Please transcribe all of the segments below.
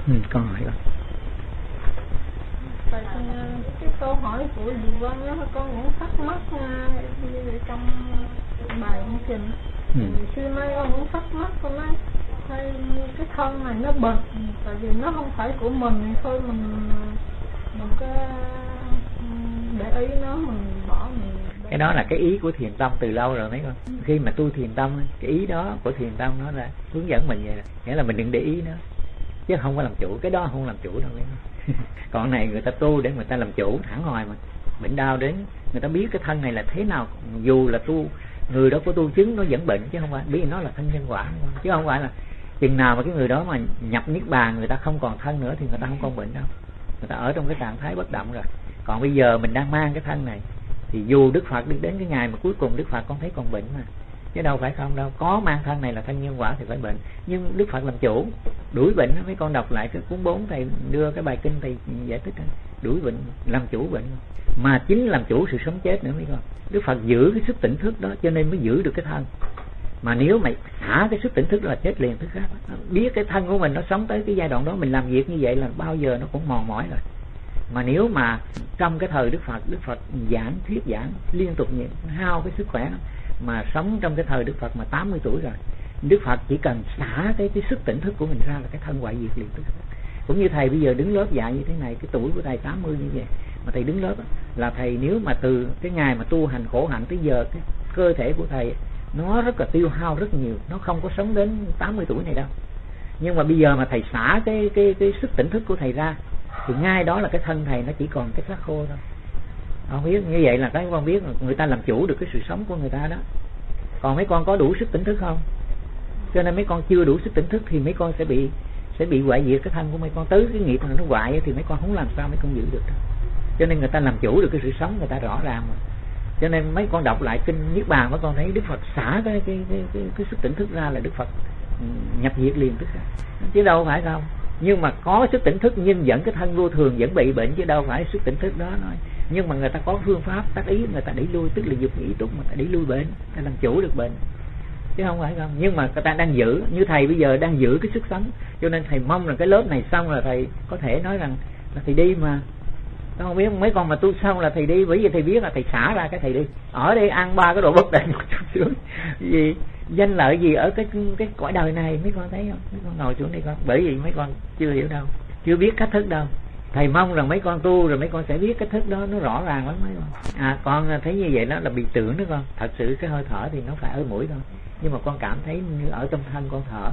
Con hỏi con. Cái câu hỏi của dì Vân đó, con cũng thắc mắc như trong bài ông trình. Khi nay con cũng thắc mắc, con nói hay cái thân này nó bật, tại vì nó không phải của mình, thôi mình có để ý nó, mình bỏ mình. Cái đó là cái ý của thiền tông từ lâu rồi mấy con. Khi mà tu thiền tông, cái ý đó của thiền tông nó là hướng dẫn mình vậy, nghĩa là mình đừng để ý nó, chứ không có làm chủ. Cái đó không làm chủ đâu mấy con. Còn này người ta tu để người ta làm chủ thẳng hoài mà. Bệnh đau đến người ta biết cái thân này là thế nào, dù là tu người đó có tu chứng nó vẫn bệnh, chứ không phải biết nó là thân nhân quả, chứ không phải là chừng nào mà cái người đó mà nhập niết bàn người ta không còn thân nữa thì người ta không còn bệnh đâu. Người ta ở trong cái trạng thái bất động rồi. Còn bây giờ mình đang mang cái thân này thì dù Đức Phật đi đến cái ngày mà cuối cùng Đức Phật con thấy còn bệnh mà, chứ đâu phải không đâu. Có mang thân này là thân nhân quả thì phải bệnh, nhưng Đức Phật làm chủ đuổi bệnh. Mấy con đọc lại cái cuốn 4 thầy đưa cái bài kinh thầy giải thích đó. Đuổi bệnh, làm chủ bệnh, mà chính làm chủ sự sống chết nữa mấy con. Đức Phật giữ cái sức tỉnh thức đó cho nên mới giữ được cái thân. Mà nếu mày xả cái sức tỉnh thức đó là chết liền tức khắc. Biết cái thân của mình nó sống tới cái giai đoạn đó, mình làm việc như vậy là bao giờ nó cũng mòn mỏi rồi. Mà nếu mà trong cái thời Đức Phật giảng thuyết giảng liên tục hao cái sức khỏe, mà sống trong cái thời Đức Phật mà 80 tuổi rồi, Đức Phật chỉ cần xả cái sức tỉnh thức của mình ra là cái thân hoại diệt liền tức khắc. Cũng như thầy bây giờ đứng lớp dạy như thế này, cái tuổi của thầy 80 như vậy mà thầy đứng lớp là thầy, nếu mà từ cái ngày mà tu hành khổ hạnh tới giờ, cái cơ thể của thầy nó rất là tiêu hao rất nhiều, nó không có sống đến 80 tuổi này đâu. Nhưng mà bây giờ mà thầy xả cái sức tỉnh thức của thầy ra thì ngay đó là cái thân thầy nó chỉ còn cái xác khô thôi. Không biết như vậy là cái con biết người ta làm chủ được cái sự sống của người ta đó. Còn mấy con có đủ sức tỉnh thức không? Cho nên mấy con chưa đủ sức tỉnh thức thì mấy con sẽ bị hoại diệt cái thân của mấy con. Tới cái nghiệp này nó hoại thì mấy con không làm sao mấy con giữ được đâu. Cho nên người ta làm chủ được cái sự sống người ta rõ ràng mà. Cho nên mấy con đọc lại kinh Niết Bàn mấy con thấy Đức Phật xả cái sức tỉnh thức ra là Đức Phật nhập diệt liền tức là. Chứ đâu phải đâu. Nhưng mà có sức tỉnh thức nhưng vẫn cái thân vô thường vẫn bị bệnh, chứ đâu phải sức tỉnh thức đó nói. Nhưng mà người ta có phương pháp tác ý, người ta đẩy lui, tức là dục nghĩ túc, người ta đẩy lui bệnh, người ta làm chủ được bệnh, chứ không phải không. Nhưng mà người ta đang giữ, như thầy bây giờ đang giữ cái sức sống, cho nên thầy mong rằng cái lớp này xong là thầy có thể nói rằng là thầy đi mà. Tôi không biết mấy con mà tu xong là thầy đi, bởi vì thầy biết là thầy xả ra cái thầy đi. Ở đây ăn 3 cái đồ bất định một chút xíu gì danh lợi gì ở cái cõi đời này, mấy con thấy không? Mấy con ngồi xuống đây con, bởi vì mấy con chưa hiểu đâu, chưa biết cách thức đâu. Thầy mong rằng mấy con tu rồi mấy con sẽ biết cách thức đó, nó rõ ràng lắm mấy con. Con thấy như vậy đó là bị tưởng đó con. Thật sự cái hơi thở thì nó phải ở mũi thôi, nhưng mà con cảm thấy như ở trong thân con thở.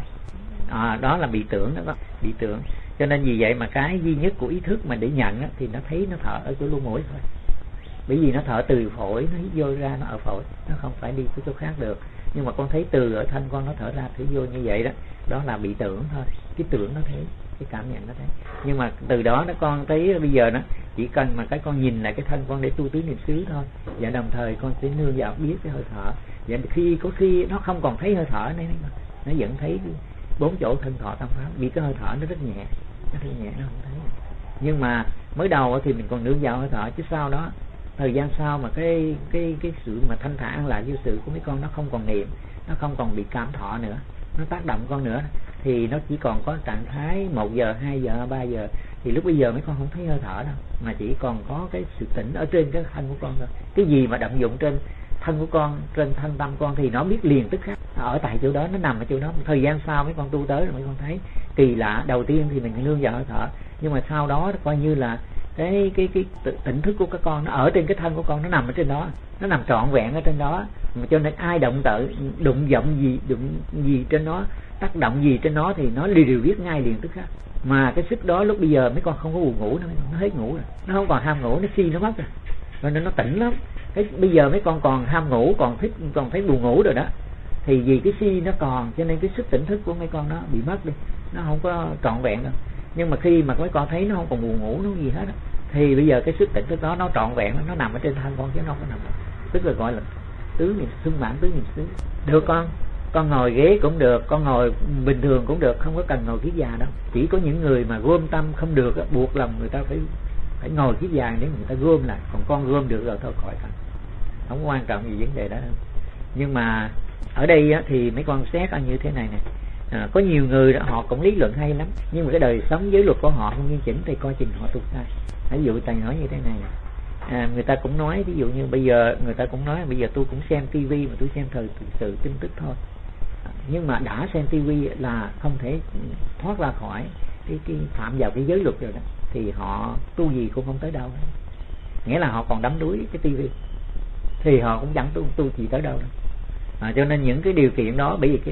Đó là bị tưởng đó con, bị tưởng. Cho nên vì vậy mà cái duy nhất của ý thức mà để nhận á, thì nó thấy nó thở ở chỗ lỗ mũi thôi. Bởi vì nó thở từ phổi, nó hít vô ra, nó ở phổi, nó không phải đi cái chỗ khác được. Nhưng mà con thấy từ ở thân con nó thở ra, thở vô như vậy đó, đó là bị tưởng thôi. Cái tưởng nó thấy, cái cảm nhận nó thấy. Nhưng mà từ đó nó con thấy bây giờ nó chỉ cần mà cái con nhìn lại cái thân con để tu tứ niệm xứ thôi, và đồng thời con sẽ nương vào biết cái hơi thở. Và có khi nó không còn thấy hơi thở này, nó vẫn thấy 4 chỗ thân thọ tâm pháp, vì cái hơi thở nó rất nhẹ, nó không thấy. Nhưng mà mới đầu thì mình còn nương vào hơi thở, chứ sau đó thời gian sau mà cái sự mà thanh thản lại với sự của mấy con nó không còn niệm, nó không còn bị cảm thọ nữa, nó tác động con nữa, thì nó chỉ còn có trạng thái 1 giờ, 2 giờ, 3 giờ, thì lúc bây giờ mấy con không thấy hơi thở đâu, mà chỉ còn có cái sự tỉnh ở trên cái thân của con thôi. Cái gì mà động dụng trên thân của con, trên thân tâm con thì nó biết liền tức khắc, ở tại chỗ đó, nó nằm ở chỗ đó. Thời gian sau mấy con tu tới rồi mấy con thấy kỳ lạ. Đầu tiên thì mình nương vào hơi thở, nhưng mà sau đó coi như là cái tỉnh thức của các con nó ở trên cái thân của con, nó nằm ở trên đó, nó nằm trọn vẹn ở trên đó. Mà cho nên ai đụng gì trên nó, tác động gì trên nó thì nó đều biết ngay liền tức khắc. Mà cái sức đó lúc bây giờ mấy con không có buồn ngủ nữa, nó hết ngủ rồi, nó không còn ham ngủ, nó si nó mất rồi, cho nên nó tỉnh lắm. Bây giờ mấy con còn ham ngủ, còn thấy buồn ngủ rồi đó, thì vì cái si nó còn, cho nên cái sức tỉnh thức của mấy con nó bị mất đi, nó không có trọn vẹn đâu. Nhưng mà khi mà mấy con thấy nó không còn buồn ngủ nó gì hết đó, thì bây giờ cái sức tỉnh thức đó nó trọn vẹn, nó nằm ở trên thân con chứ nó không có nằm, tức là gọi là tứ niệm xưng bản tứ niệm xứ. Được con ngồi ghế cũng được, con ngồi bình thường cũng được, không có cần ngồi kiết già đâu. Chỉ có những người mà gom tâm không được buộc lòng người ta phải ngồi kiết già để người ta gom lại. Còn con gom được rồi thôi khỏi cần, không quan trọng gì vấn đề đó. Nhưng mà ở đây thì mấy con xét như thế này nè, Có nhiều người đó, họ cũng lý luận hay lắm, nhưng mà cái đời sống giới luật của họ không nghiêm chỉnh thì coi chừng họ tu sai. Ví dụ thầy nói như thế này, người ta cũng nói, ví dụ như bây giờ người ta cũng nói bây giờ tôi cũng xem tivi mà tôi xem thời sự tin tức thôi, nhưng mà đã xem tivi là không thể thoát ra khỏi cái phạm vào cái giới luật rồi đó, thì họ tu gì cũng không tới đâu. Nghĩa là họ còn đắm đuối cái tivi thì họ cũng chẳng tu gì tới đâu đâu. Cho nên những cái điều kiện đó, bởi vì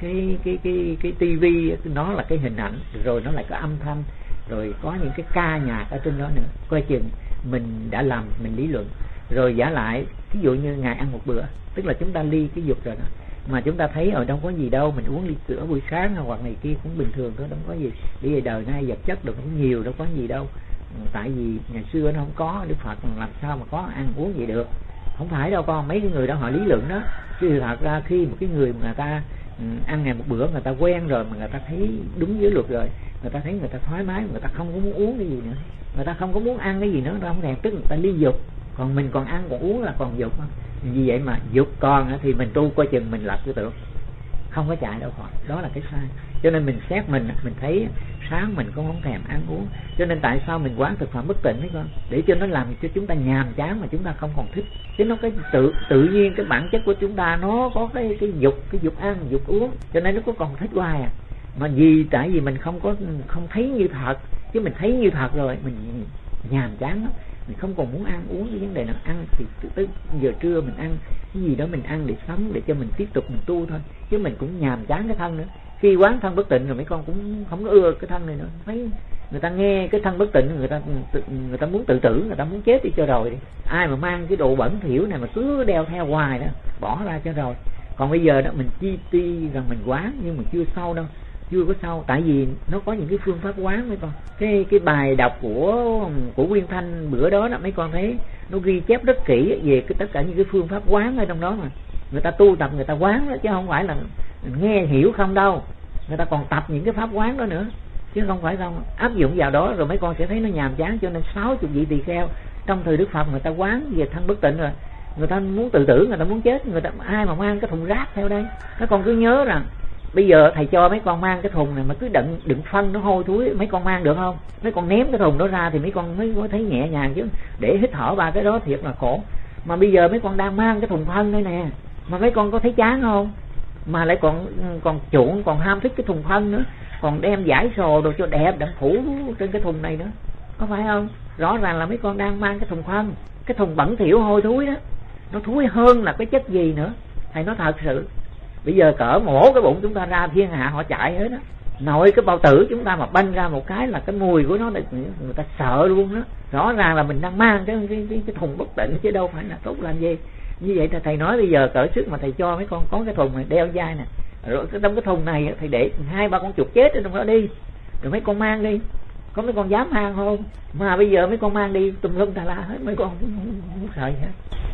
cái tivi nó là cái hình ảnh, rồi nó lại có âm thanh, rồi có những cái ca nhạc ở trên đó nữa, coi chừng mình đã làm mình lý luận. Rồi giả lại ví dụ như ngày ăn một bữa, tức là chúng ta ly cái dục rồi đó, mà chúng ta thấy ở đâu có gì đâu, mình uống ly sữa buổi sáng hoặc này kia cũng bình thường thôi, đâu có gì. Bây giờ đời nay vật chất được cũng nhiều, đâu có gì đâu. Tại vì ngày xưa nó không có, Đức Phật làm sao mà có ăn uống vậy được. Không phải đâu con, mấy cái người đó họ lý luận đó. Chứ thật ra khi một cái người mà người ta ăn ngày một bữa, người ta quen rồi, mà người ta thấy đúng giới luật rồi, người ta thấy người ta thoải mái, người ta không có muốn uống cái gì nữa, người ta không có muốn ăn cái gì nữa, người ta không thèm, tức người ta ly dục. Còn mình còn ăn còn uống là còn dục. Vì vậy mà dục còn thì mình tu coi chừng mình lập tư tưởng, không có chạy đâu khỏi. Đó là cái sai. Cho nên mình xét mình thấy sáng mình cũng không thèm ăn uống. Cho nên tại sao mình quán thực phẩm bất tịnh đấy con? Để cho nó làm cho chúng ta nhàm chán mà chúng ta không còn thích. Chứ nó cái tự nhiên cái bản chất của chúng ta nó có cái dục ăn, dục uống, cho nên nó có còn thích hoài à. Mà tại vì mình không thấy như thật, chứ mình thấy như thật rồi mình nhàm chán lắm. Mình không còn muốn ăn uống cái vấn đề nào. Ăn thì tới giờ trưa mình ăn cái gì đó, mình ăn để sống, để cho mình tiếp tục mình tu thôi, chứ mình cũng nhàm chán cái thân nữa. Khi quán thân bất tịnh rồi mấy con cũng không có ưa cái thân này nữa. Thấy người ta nghe cái thân bất tịnh, người ta muốn tự tử, người ta muốn chết đi cho rồi đi. Ai mà mang cái đồ bẩn thỉu này mà cứ đeo theo hoài đó, bỏ ra cho rồi. Còn bây giờ đó mình chi rằng mình quán, nhưng mà chưa sâu đâu, chưa có sâu. Tại vì nó có những cái phương pháp quán mấy con. Cái bài đọc của Nguyên Thanh bữa đó mấy con thấy nó ghi chép rất kỹ về tất cả những cái phương pháp quán ở trong đó, mà người ta tu tập, người ta quán đó, chứ không phải là nghe hiểu không đâu. Người ta còn tập những cái pháp quán đó nữa, chứ không phải không áp dụng vào đó rồi mấy con sẽ thấy nó nhàm chán. Cho nên 60 vị tỳ kheo trong thời Đức Phật người ta quán về thân bất tịnh rồi, người ta muốn tự tử, người ta muốn chết, người ta ai mà mang cái thùng rác theo đây. Các con cứ nhớ rằng bây giờ thầy cho mấy con mang cái thùng này mà cứ đựng phân nó hôi thối, mấy con mang được không? Mấy con ném cái thùng đó ra thì mấy con mới thấy nhẹ nhàng, chứ để hít thở ba cái đó thiệt là khổ. Mà bây giờ mấy con đang mang cái thùng phân đây nè, mà mấy con có thấy chán không? Mà lại còn chuộng, còn ham thích cái thùng phân nữa, còn đem giải sồ đồ cho đẹp đặng phủ trên cái thùng này nữa, có phải không? Rõ ràng là mấy con đang mang cái thùng phân, cái thùng bẩn thỉu hôi thối đó, nó thúi hơn là cái chất gì nữa. Thầy nói thật sự, bây giờ cỡ mổ cái bụng chúng ta ra thiên hạ họ chạy hết á. Nội cái bao tử chúng ta mà banh ra một cái là cái mùi của nó người ta sợ luôn đó. Rõ ràng là mình đang mang cái thùng bất tịnh chứ đâu phải là tốt làm gì. Như vậy thầy nói bây giờ cỡ sức mà thầy cho mấy con có cái thùng này đeo vai nè, rồi trong cái thùng này thầy để 2-3 con chuột chết ở trong đó đi, rồi mấy con mang đi. Có mấy con dám mang không? Mà bây giờ mấy con mang đi tùm lum tà la hết, mấy con không sợ gì hết.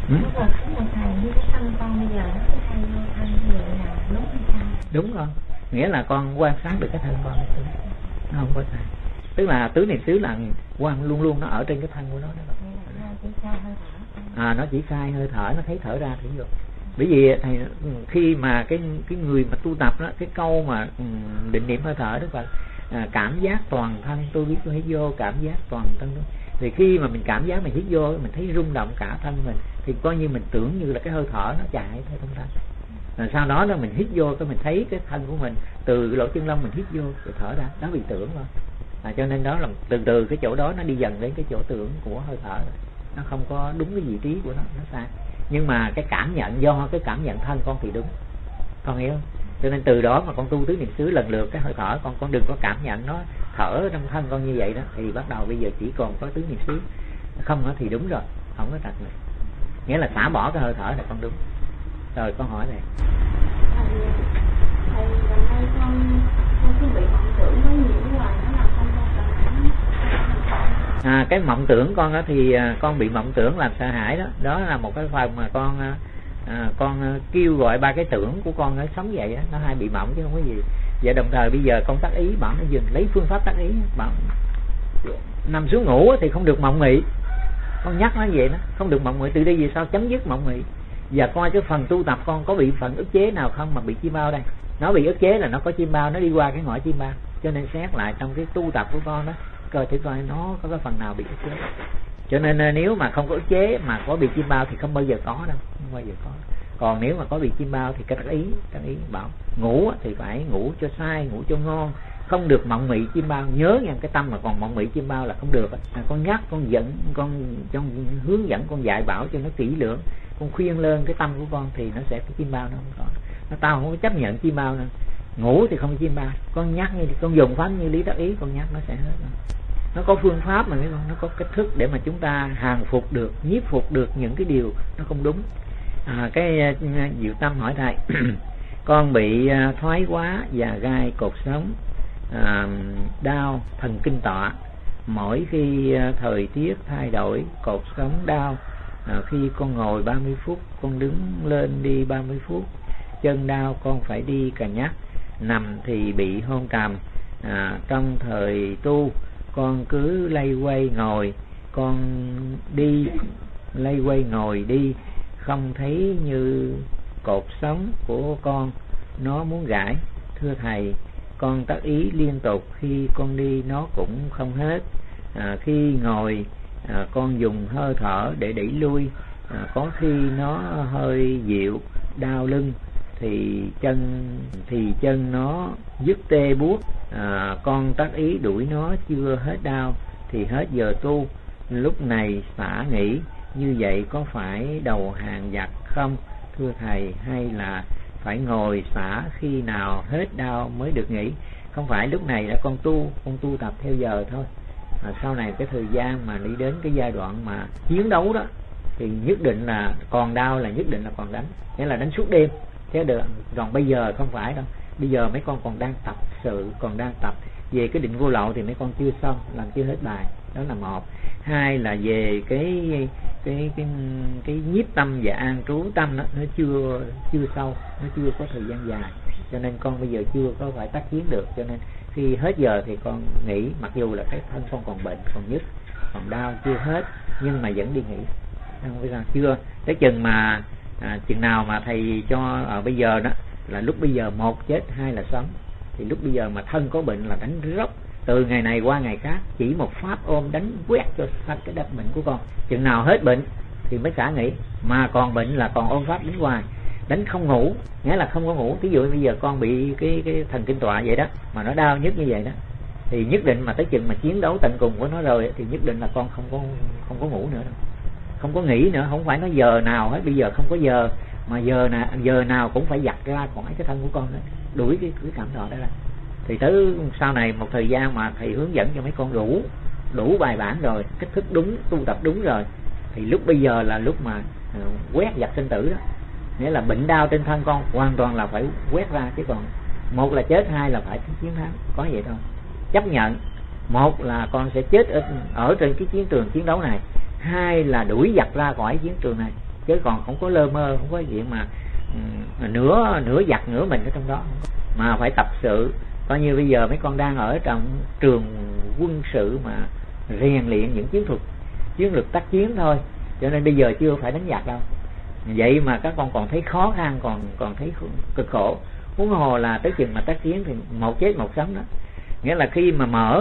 Đúng rồi, nghĩa là con quan sát được cái thân con, nó không có sai. Tức là tứ niệm xứ là quan luôn luôn nó ở trên cái thân của nó đó. Nó chỉ khai hơi thở, nó thấy thở ra thì được. Bởi vì thầy, khi mà cái người mà tu tập đó, cái câu mà định niệm hơi thở đó là cảm giác toàn thân tôi biết tôi hít vô, cảm giác toàn thân tôi. Thì khi mà mình cảm giác mình hít vô, mình thấy rung động cả thân mình, thì coi như mình tưởng như là cái hơi thở nó chạy theo trong thân. Rồi sau đó mình hít vô, cái mình thấy cái thân của mình từ lỗ chân lông mình hít vô rồi thở ra, đó bị tưởng thôi. Cho nên đó là từ cái chỗ đó nó đi dần đến cái chỗ tưởng của hơi thở, nó không có đúng cái vị trí của nó sai. Nhưng mà cái cảm nhận, do cái cảm nhận thân con thì đúng, con hiểu không? Cho nên từ đó mà con tu tứ niệm xứ lần lượt cái hơi thở, con đừng có cảm nhận nó thở trong thân con như vậy đó, thì bắt đầu bây giờ chỉ còn có tứ niệm xứ không đó thì đúng rồi, không có trật nữa. Nghĩa là xả bỏ cái hơi thở là con đúng. Rồi con hỏi này. Thầy gần đây con cứ bị vọng tưởng nó nhiều hoài, nó làm con sợ. Cái mộng tưởng con đó thì con bị mộng tưởng làm sợ hãi đó. Đó là một cái phần mà con kêu gọi ba cái tưởng của con nó sống vậy đó, nó hay bị mộng chứ không có gì. Và đồng thời bây giờ con tác ý, bảo nó dừng, lấy phương pháp tác ý, bảo nằm xuống ngủ thì không được mộng mị. Con nhắc nó vậy đó, không được mộng mị, từ đây về sau chấm dứt mộng mị. và coi cái phần tu tập con có bị phần ức chế nào không mà bị chim bao đây. Nó bị ức chế là nó có chim bao, nó đi qua cái ngõ chim bao. Cho nên xét lại trong cái tu tập của con đó, coi thử coi nó có cái phần nào bị ức chế. Cho nên nếu mà không có ức chế mà có bị chim bao thì không bao giờ có đâu, không bao giờ có. Còn nếu mà có bị chim bao thì các ý bảo ngủ thì phải ngủ cho sai, ngủ cho ngon, không được mộng mị chim bao. Nhớ nha, cái tâm mà còn mộng mị chim bao là không được. Con nhắc, con giận, con trong hướng dẫn, con dạy bảo cho nó kỹ lưỡng, con khuyên lên cái tâm của con thì nó sẽ có chim bao nó không có. Nó tao không có chấp nhận chim bao nữa. Ngủ thì không có chim bao, con nhắc như con dùng pháp như lý tác ý, con nhắc nó sẽ hết. Nó có phương pháp mà mấy con, nó có cách thức để mà chúng ta hàng phục được, nhiếp phục được những cái điều nó không đúng. Cái Diệu Tâm hỏi thầy con bị thoái hóa và gai cột sống, đau thần kinh tọa. Mỗi khi thời tiết thay đổi cột sống đau. Khi con ngồi 30 phút, con đứng lên đi 30 phút, chân đau con phải đi cà nhắc. Nằm thì bị hôn trầm. Trong thời tu con cứ lay quay ngồi, con đi lay quay ngồi đi, không thấy như cột sống của con nó muốn gãy. Thưa thầy, con tác ý liên tục, khi con đi nó cũng không hết. Khi ngồi con dùng hơi thở để đẩy lui, có khi nó hơi dịu, đau lưng thì chân nó dứt tê buốt. Con tác ý đuổi nó chưa hết đau thì hết giờ tu. Lúc này xả nghỉ, như vậy có phải đầu hàng giặc không? Thưa thầy, hay là phải ngồi xả khi nào hết đau mới được nghỉ? Không phải lúc này đã con tu tập theo giờ thôi. Sau này cái thời gian mà đi đến cái giai đoạn mà chiến đấu đó thì nhất định là còn đau, là nhất định là còn đánh, nghĩa là đánh suốt đêm chứ được. Còn bây giờ không phải đâu, bây giờ mấy con còn đang tập sự, còn đang tập về cái định vô lậu thì mấy con chưa xong, làm chưa hết bài. Đó là một. Hai là về cái nhiếp tâm và an trú tâm đó, nó chưa sâu, nó chưa có thời gian dài, cho nên con bây giờ chưa có phải tác chiến được. Cho nên khi hết giờ thì con nghỉ, mặc dù là cái thân con còn bệnh, còn nhức, còn đau chưa hết, nhưng mà vẫn đi nghỉ. Không biết sao chưa tới chừng mà chừng nào mà thầy cho bây giờ đó là lúc bây giờ một chết, hai là sống. Thì lúc bây giờ mà thân có bệnh là đánh rốc từ ngày này qua ngày khác, chỉ một pháp ôm đánh quét cho sạch cái đập bệnh của con. Chừng nào hết bệnh thì mới xả nghỉ, mà còn bệnh là còn ôm pháp đánh hoài, đánh không ngủ, nghĩa là không có ngủ. Ví dụ bây giờ con bị cái thần kinh tọa vậy đó, mà nó đau nhức như vậy đó, thì nhất định mà tới chừng mà chiến đấu tận cùng của nó rồi thì nhất định là con không có ngủ nữa đâu, không có nghỉ nữa. Không phải nói giờ nào hết, bây giờ không có giờ, mà giờ nào cũng phải giặt ra khỏi cái thân của con đó, đuổi cái cảm thọ đó ra. Thì tới sau này một thời gian mà thầy hướng dẫn cho mấy con đủ bài bản rồi, cách thức đúng, tu tập đúng rồi, thì lúc bây giờ là lúc mà quét giặt sinh tử đó. Nghĩa là bệnh đau trên thân con hoàn toàn là phải quét ra, chứ còn một là chết, hai là phải chiến thắng, có vậy thôi. Chấp nhận một là con sẽ chết ở trên cái chiến trường chiến đấu này, hai là đuổi giặt ra khỏi chiến trường này, chứ còn không có lơ mơ, không có chuyện mà nửa giặt nửa mình ở trong đó, mà phải tập sự. Coi như bây giờ mấy con đang ở trong trường quân sự mà rèn luyện những chiến lược tác chiến thôi, cho nên bây giờ chưa phải đánh giặc đâu. Vậy mà các con còn thấy khó khăn, còn thấy cực khổ, huống hồ là tới chừng mà tác chiến thì một chết một sống đó. Nghĩa là khi mà mở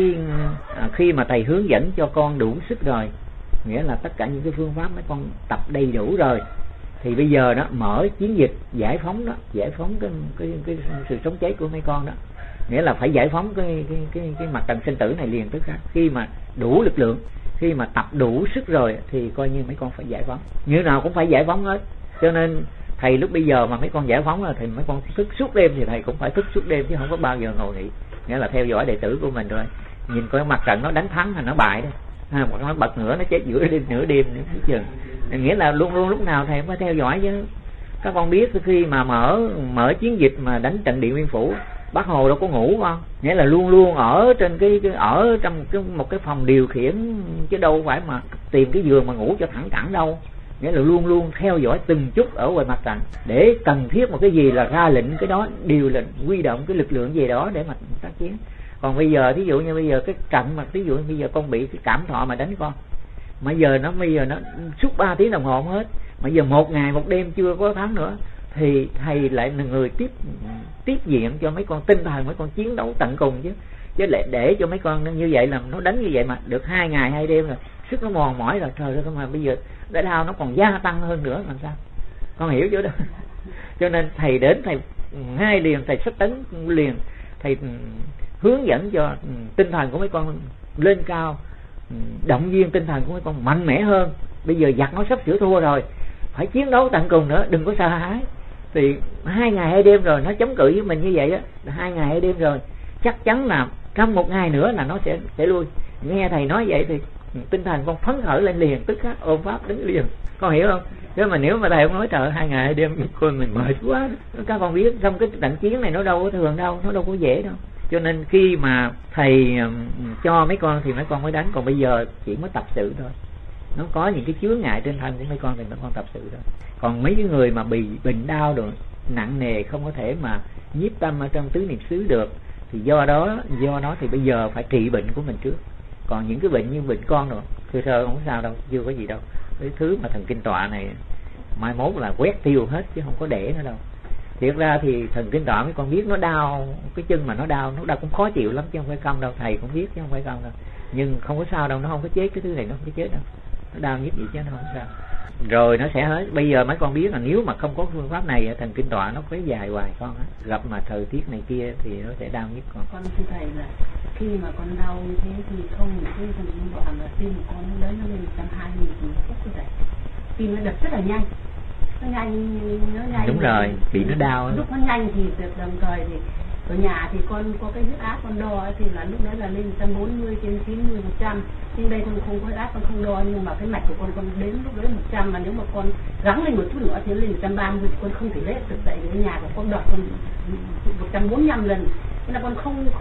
khi mà thầy hướng dẫn cho con đủ sức rồi, nghĩa là tất cả những cái phương pháp mấy con tập đầy đủ rồi, thì bây giờ đó mở chiến dịch giải phóng đó, giải phóng cái sự sống chết của mấy con đó. Nghĩa là phải giải phóng cái mặt trận sinh tử này liền tức khắc. Khi mà đủ lực lượng, khi mà tập đủ sức rồi thì coi như mấy con phải giải phóng, như nào cũng phải giải phóng hết. Cho nên thầy lúc bây giờ mà mấy con giải phóng rồi thì mấy con thức suốt đêm, thì thầy cũng phải thức suốt đêm chứ không có bao giờ ngồi nghỉ. Nghĩa là theo dõi đệ tử của mình rồi, nhìn coi mặt trận nó đánh thắng hay nó bại đó, hoặc nó bật nữa, nó chết giữa đêm nửa đêm nữa chừng. Nghĩa là luôn lúc nào thầy phải theo dõi chứ. Các con biết khi mà mở chiến dịch mà đánh trận Điện Biên Phủ, Bác Hồ đâu có ngủ không? Nghĩa là luôn ở trên ở trong một cái phòng điều khiển, chứ đâu phải mà tìm cái giường mà ngủ cho thẳng cẳng đâu. Nghĩa là luôn theo dõi từng chút ở ngoài mặt trận, để cần thiết một cái gì là ra lệnh cái đó, điều lệnh, huy động cái lực lượng gì đó để mà tác chiến. Còn bây giờ thí dụ như bây giờ cái trận mà thí dụ như bây giờ con bị cái cảm thọ mà đánh con, bây giờ nó suốt 3 tiếng đồng hồ không hết, mà giờ 1 ngày 1 đêm chưa có thắng nữa thì thầy lại là người tiếp diện cho mấy con tinh thần, mấy con chiến đấu tận cùng chứ lại để cho mấy con như vậy là nó đánh như vậy mà được 2 ngày 2 đêm rồi, sức nó mòn mỏi rồi, trời ơi, mà bây giờ đã đau nó còn gia tăng hơn nữa làm sao, con hiểu chưa đó. Cho nên thầy đến thầy ngay liền, thầy sách tấn liền, thầy hướng dẫn cho tinh thần của mấy con lên cao, động viên tinh thần của mấy con mạnh mẽ hơn. Bây giờ giặc nó sắp sửa thua rồi, phải chiến đấu tận cùng nữa, đừng có sợ hãi. Thì 2 ngày 2 đêm rồi nó chống cự với mình như vậy á, 2 ngày 2 đêm rồi chắc chắn là trong 1 ngày nữa là nó sẽ lui. Nghe thầy nói vậy thì tinh thần con phấn khởi lên liền, tức khắc ôm pháp đứng liền, con hiểu không? Chứ mà nếu mà thầy không nói trời 2 ngày 2 đêm con mình mệt quá, các con biết trong cái trận chiến này nó đâu có thường đâu, nó đâu có dễ đâu. Cho nên khi mà thầy cho mấy con thì mấy con mới đánh, còn bây giờ chỉ mới tập sự thôi. Nó có những cái chướng ngại trên thân của mấy con thì mấy con tập sự thôi. Còn mấy cái người mà bị bệnh đau rồi nặng nề không có thể mà nhiếp tâm ở trong tứ niệm xứ được thì do đó thì bây giờ phải trị bệnh của mình trước. Còn những cái bệnh như bệnh con rồi thưa sơ không có sao đâu, chưa có gì đâu. Cái thứ mà thần kinh tọa này mai mốt là quét tiêu hết chứ không có để nữa đâu. Thiệt ra thì thần kinh tọa mấy con biết nó đau, cái chân mà nó đau cũng khó chịu lắm chứ không phải không đâu, thầy cũng biết chứ không phải không đâu. Nhưng không có sao đâu, nó không có chết, cái thứ này nó không có chết đâu, nó đau nhất gì chứ nó không sao. Rồi nó sẽ hết. Bây giờ mấy con biết là nếu mà không có phương pháp này thần kinh tọa nó phải dài hoài con á, gặp mà thời tiết này kia thì nó sẽ đau nhất con. Con thưa thầy là khi mà con đau như thế thì không cái thần kinh tọa mà tim của con lớn nó lên 120 phút như vậy, tim nó đập rất là nhanh, nó nhanh. Đúng rồi, bị nó đau lúc nó nhanh thì đồng thời thì ở nhà thì con có cái huyết áp con đo thì là lúc đấy là lên 140/90/100, nhưng đây con không có huyết áp, con không đo, nhưng mà cái mạch của con đến lúc đấy 100, mà nếu mà con gắng lên một chút nữa thì lên 130 thì con không thể lấy được, tại vì nhà của con đo con 145 lần, nên là con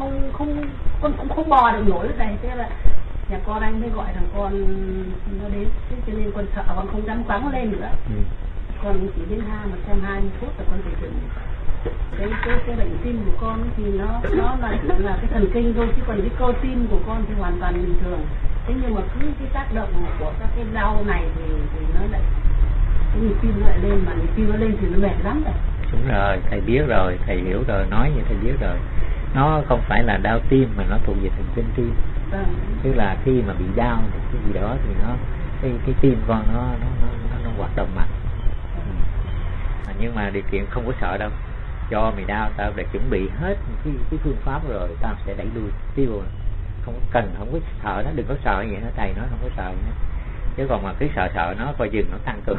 con cũng không bò được nổi đây. Thế là nhà con anh mới gọi thằng con nó đến, thế cho nên con sợ, con không dám quăng lên nữa. Con chỉ đến 120 phút là con phải dừng. Cái bệnh tim của con thì nó là cái thần kinh thôi, chứ còn cái cơ tim của con thì hoàn toàn bình thường. Thế nhưng mà cứ cái tác động của các cái đau này thì nó lại cái nhịp tim nó lại lên, mà nhịp tim nó lên thì nó mệt lắm rồi. Đúng rồi, thầy biết rồi, thầy hiểu rồi, nói vậy thầy biết rồi. Nó không phải là đau tim mà nó thuộc về thần kinh tim. Tức là khi mà bị đau cái gì đó thì nó cái tim con nó hoạt động mạnh. Nhưng mà điều kiện không có sợ đâu, cho mày đau tao đã chuẩn bị hết cái phương pháp rồi, tao sẽ đẩy lui tiêu, không có sợ nó, đừng có sợ vậy nó, thầy nói không có sợ nữa. Chứ còn mà cứ sợ nó coi chừng nó tăng cường.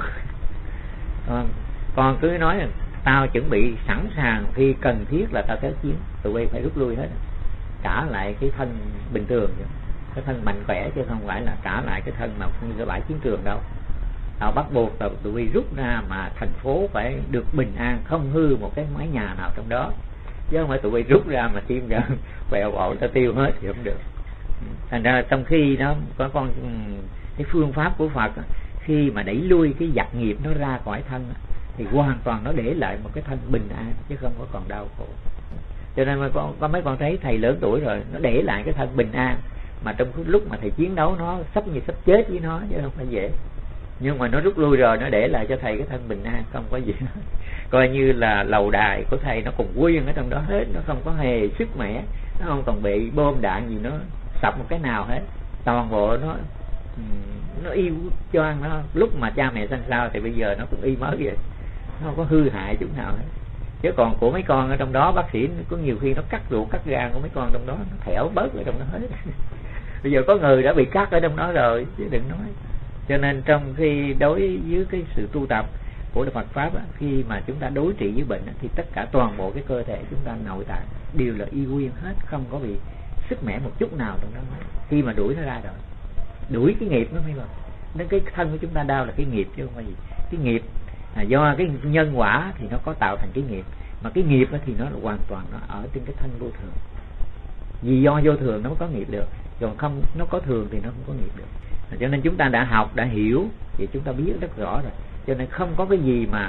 Con cứ nói là tao chuẩn bị sẵn sàng khi cần thiết là tao tới chiến, tụi bay phải rút lui hết, trả lại cái thân bình thường, cái thân mạnh khỏe, chứ không phải là trả lại cái thân mà như cái bãi chiến trường đâu. Tao bắt buộc tụi bay rút ra mà thành phố phải được bình an, không hư một cái mái nhà nào trong đó, chứ không phải tụi bay rút ra mà tim ra bèo bọt ta tiêu hết thì không được. Thành ra trong khi nó có cái phương pháp của Phật khi mà đẩy lui cái giặc nghiệp nó ra khỏi thân thì hoàn toàn nó để lại một cái thân bình an chứ không có còn đau khổ. Cho nên có mấy con thấy thầy lớn tuổi rồi, nó để lại cái thân bình an, mà trong lúc mà thầy chiến đấu nó sắp chết với nó chứ không phải dễ. Nhưng mà nó rút lui rồi, nó để lại cho thầy cái thân bình an, không có gì hết. Coi như là lầu đài của thầy nó còn nguyên ở trong đó hết, nó không có hề sức mẻ, nó không còn bị bom đạn gì nó sập một cái nào hết. Toàn bộ nó yêu cho ăn nó, lúc mà cha mẹ sanh sao thì bây giờ nó cũng y mới vậy, nó không có hư hại chút nào hết. Chứ còn của mấy con ở trong đó, bác sĩ có nhiều khi nó cắt ruột cắt gan của mấy con trong đó, nó thẻo bớt ở trong đó hết. Bây giờ có người đã bị cắt ở trong đó rồi chứ đừng nói. Cho nên trong khi đối với cái sự tu tập của Phật Pháp khi mà chúng ta đối trị với bệnh thì tất cả toàn bộ cái cơ thể chúng ta nội tạng đều là y nguyên hết, không có bị sức mẻ một chút nào trong đó hết. Khi mà đuổi nó ra rồi, đuổi cái nghiệp nó mới rồi. Nên cái thân của chúng ta đau là cái nghiệp chứ không phải gì. Cái nghiệp do cái nhân quả thì nó có tạo thành cái nghiệp, mà cái nghiệp thì nó là hoàn toàn nó ở trên cái thân vô thường. Vì do vô thường nó mới có nghiệp được, còn không nó có thường thì nó không có nghiệp được. Cho nên chúng ta đã học, đã hiểu thì chúng ta biết rất rõ rồi. Cho nên không có cái gì mà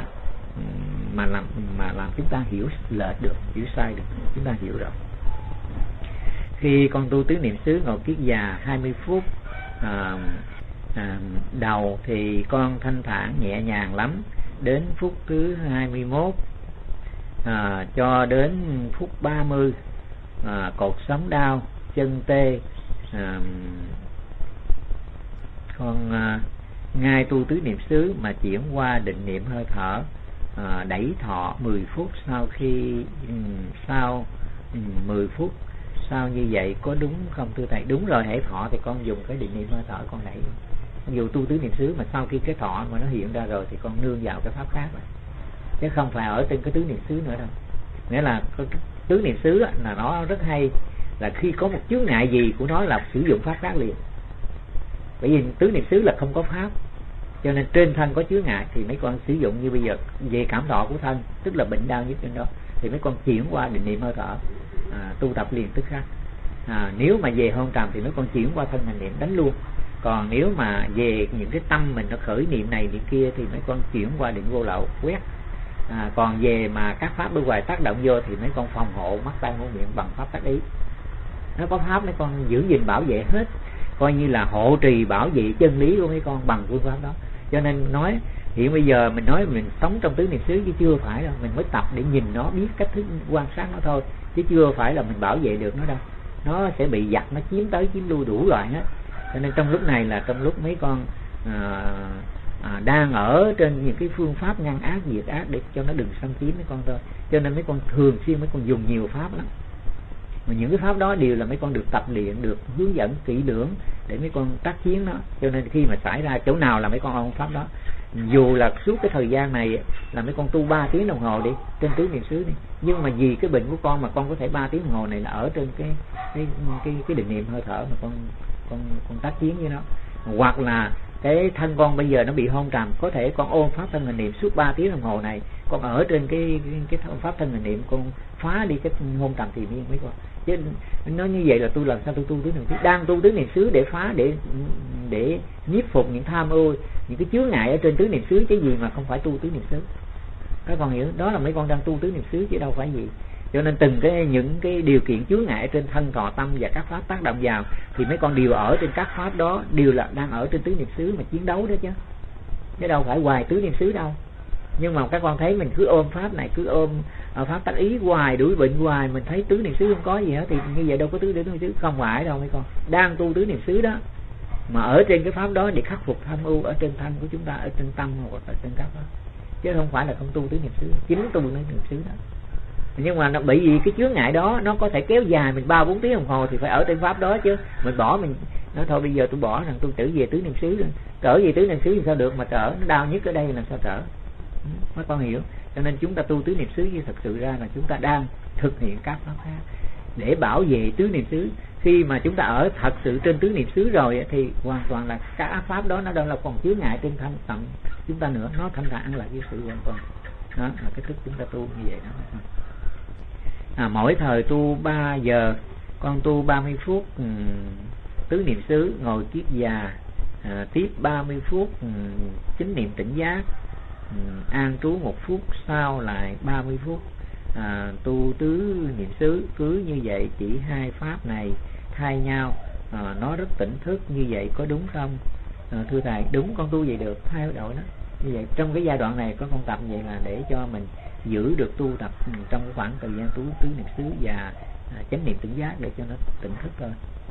làm chúng ta hiểu lệch được, hiểu sai được. Chúng ta hiểu rồi. Khi con tu tứ niệm xứ ngồi kiết già 20 phút đầu thì con thanh thản nhẹ nhàng lắm, đến phút thứ 21 cho đến phút 30 cột sống đau, chân tê. Con ngay tu tứ niệm xứ mà chuyển qua định niệm hơi thở, đẩy thọ 10 phút sau khi 10 phút sau như vậy có đúng không thưa thầy? Đúng rồi, hãy thọ thì con dùng cái định niệm hơi thở con đẩy. Dù tu tứ niệm xứ mà sau khi cái thọ mà nó hiện ra rồi thì con nương vào cái pháp khác rồi, chứ không phải ở trên cái tứ niệm xứ nữa đâu. Nghĩa là cái tứ niệm xứ là nó rất hay, là khi có một chướng ngại gì của nó là sử dụng pháp khác liền. Bởi vì tứ niệm xứ là không có pháp, cho nên trên thân có chướng ngại thì mấy con sử dụng như bây giờ về cảm thọ của thân, tức là bệnh đau nhất trên đó, thì mấy con chuyển qua định niệm hơi thở, tu tập liền tức khắc. Nếu mà về hôn trầm thì mấy con chuyển qua thân hành niệm đánh luôn. Còn nếu mà về những cái tâm mình nó khởi niệm này niệm kia thì mấy con chuyển qua định vô lậu quét. Còn về mà các pháp bên ngoài tác động vô thì mấy con phòng hộ mắt tai mũi miệng bằng pháp tác ý. Nó có pháp mấy con giữ gìn bảo vệ hết, coi như là hộ trì bảo vệ chân lý của mấy con bằng phương pháp đó. Cho nên nói hiện bây giờ mình nói mình sống trong tứ niệm xứ chứ chưa phải đâu, mình mới tập để nhìn nó, biết cách thức quan sát nó thôi, chứ chưa phải là mình bảo vệ được nó đâu. Nó sẽ bị giặc nó chiếm tới chiếm lui đủ loại hết. Cho nên trong lúc này là trong lúc mấy con đang ở trên những cái phương pháp ngăn ác diệt ác để cho nó đừng xâm chiếm mấy con thôi. Cho nên mấy con thường xuyên mấy con dùng nhiều pháp lắm, mà những cái pháp đó đều là mấy con được tập luyện, được hướng dẫn kỹ lưỡng để mấy con tác chiến nó. Cho nên khi mà xảy ra chỗ nào là mấy con ôn pháp đó. Dù là suốt cái thời gian này là mấy con tu 3 tiếng đồng hồ đi trên tứ niệm xứ đi, nhưng mà vì cái bệnh của con mà con có thể 3 tiếng đồng hồ này là ở trên cái định niệm hơi thở mà con tác chiến với nó. Hoặc là cái thân con bây giờ nó bị hôn trầm, có thể con ôn pháp thân hành niệm suốt 3 tiếng đồng hồ này, con ở trên cái pháp thân hành niệm, con phá đi cái hôn trầm thì miên mấy con. Chứ nó như vậy là tôi làm sao tôi tu tứ niệm xứ? Đang tu tứ niệm xứ để phá, để nhiếp phục những tham ưu, những cái chướng ngại ở trên tứ niệm xứ, chứ gì mà không phải tu tứ niệm xứ. Các con hiểu, đó là mấy con đang tu tứ niệm xứ chứ đâu phải gì. Cho nên từng những cái điều kiện chướng ngại trên thân thọ tâm và các pháp tác động vào thì mấy con đều ở trên các pháp đó, đều là đang ở trên tứ niệm xứ mà chiến đấu đó chứ đâu phải hoài tứ niệm xứ đâu. Nhưng mà các con thấy mình cứ ôm pháp này, cứ ôm pháp tác ý hoài, đuổi bệnh hoài, mình thấy tứ niệm xứ không có gì hết thì như vậy đâu có tứ niệm xứ. Không phải đâu mấy con, đang tu tứ niệm xứ đó mà ở trên cái pháp đó để khắc phục tham ưu ở trên thân của chúng ta, ở trên tâm hoặc ở trên các pháp, chứ không phải là không tu tứ niệm xứ, chính tu tứ niệm xứ đó. Nhưng mà nó bởi vì cái chướng ngại đó nó có thể kéo dài mình 3-4 tiếng đồng hồ thì phải ở trên pháp đó chứ. Mình bỏ, mình nói thôi bây giờ tôi bỏ rằng tôi trở về tứ niệm xứ rồi, trở về tứ niệm xứ thì sao được, mà trở nó đau nhất ở đây là sao trở. Mấy con hiểu. Cho nên chúng ta tu tứ niệm xứ, như thật sự ra là chúng ta đang thực hiện các pháp khác để bảo vệ tứ niệm xứ. Khi mà chúng ta ở thật sự trên tứ niệm xứ rồi thì hoàn toàn là các pháp đó nó đâu là còn chướng ngại trên thân tầm chúng ta nữa, nó thanh thản là cái sự hoàn toàn. Đó là cái thức chúng ta tu như vậy đó. Mỗi thời tu 3 giờ, con tu 30 phút tứ niệm xứ, ngồi kiết già, tiếp 30 phút chính niệm tỉnh giác, an trú 1 phút, sau lại 30 phút tu tứ niệm xứ. Cứ như vậy chỉ 2 pháp này thay nhau, nó rất tỉnh thức, như vậy có đúng không? Thưa thầy, đúng, con tu vậy được, thay đổi đó. Như vậy trong cái giai đoạn này có con tập vậy là để cho mình giữ được tu tập trong cái khoảng thời gian tu tứ niệm xứ và chánh niệm tỉnh giác để cho nó tỉnh thức thôi.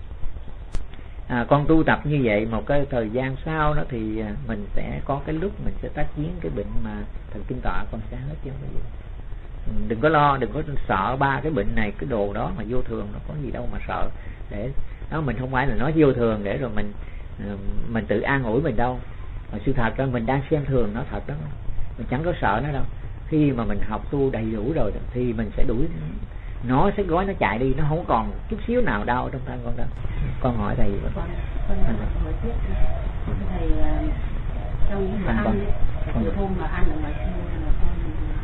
Con tu tập như vậy một cái thời gian sau đó thì mình sẽ có cái lúc mình sẽ tác chiến cái bệnh mà thần kinh tọa, con sẽ hết chứ không có gì. Đừng có lo, đừng có sợ 3 cái bệnh này, cái đồ đó mà vô thường, nó có gì đâu mà sợ. Để đó, mình không phải là nói vô thường để rồi mình tự an ủi mình đâu. Mà sự thật là mình đang xem thường nó thật đó, mình chẳng có sợ nó đâu. Khi mà mình học tu đầy đủ rồi thì mình sẽ đuổi nó, sẽ gói nó chạy đi, nó không còn chút xíu nào đau trong thân con đâu. Con hỏi thầy. Con hỏi tiếp thầy, trong những bữa ăn từ hôm mà ăn ở ngoài kia là con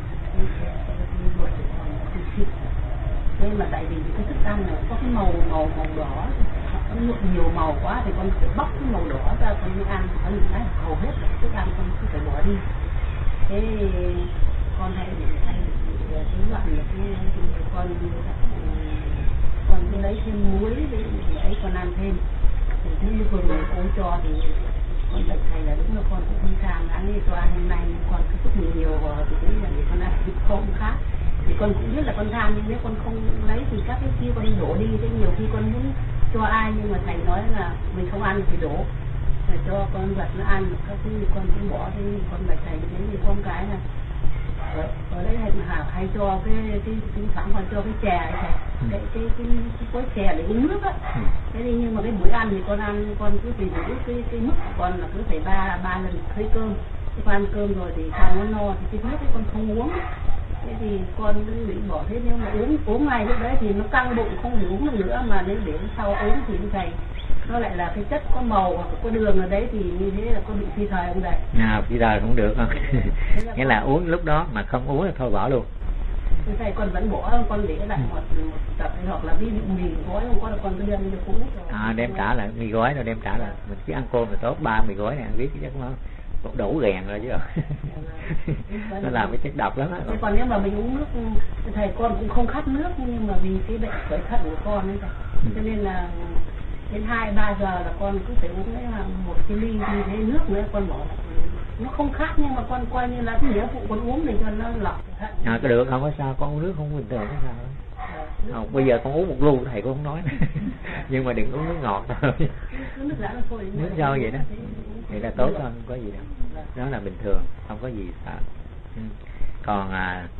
nên mà tại vì cái thức ăn này có cái màu đỏ, nó nhuộm nhiều màu quá thì con phải bóc cái màu đỏ ra con mới ăn. Có những cái hầu hết thức ăn con cứ phải bỏ đi. Thế con hay cái loại là con cứ lấy thêm muối với ấy con ăn thêm. Thì như vừa rồi cô cho thì con bạch thầy là đúng là con cũng không tham lắm như cho ăn hôm nay con cứ chúc mình nhiều vào thì đấy là để con ăn không khác thì con cũng biết là con tham nhưng nếu con không lấy thì các cái kia con đổ đi thế nhiều khi con muốn cho ai nhưng mà thầy nói là mình không ăn thì đổ để cho con vật nó ăn các thứ con cũng bỏ thế con bạch thầy đấy thì con cái là ở đấy hay cho cái thỉnh thoảng còn cho cái chè này cái gói chè để uống nước á thế thì nhưng mà cái buổi ăn thì con ăn con cứ phải đủ cái mức của con là cứ phải ba lần thấy cơm con ăn cơm rồi thì xong nó no thì cái nước thì con không uống thế thì con cứ bị bỏ thế nếu mà uống ngày lúc đấy thì nó căng bụng không uống được nữa mà nếu để sau uống thì như thầy nó lại là cái chất có màu hoặc có đường ở đấy thì như thế là có bị phi thời không thầy? Phi thời cũng được không? Nghĩa là uống lúc đó mà không uống thì thôi bỏ luôn. Thầy con vẫn bỏ con để lại một tập hoặc là ví dụ mì gói không có là con cứ đem cho cũ rồi. Đem trả lại mì gói rồi đem trả lại mình cứ ăn cơm là tốt 3 mì gói này ăn biết chắc nó đủ ghèn rồi chứ. Nó làm cái chất độc lắm á. Còn nếu mà mình uống nước thầy con cũng không khát nước nhưng mà vì cái bệnh sỏi thận của con ấy thầy cho nên là đến 2-3 giờ là con cứ phải uống là một cái ly như thế nước nữa con bỏ nó không khác nhưng mà con coi như là cái nghĩa vụ con uống để cho nó lọc thận. Cái được không có sao con uống nước không bình thường cái sao không, bây giờ con uống một lu thầy cũng không nói nhưng mà đừng uống nước ngọt thôi nước rau vậy đó vậy là tốt hơn không có gì đâu đó là bình thường không có gì sợ. Còn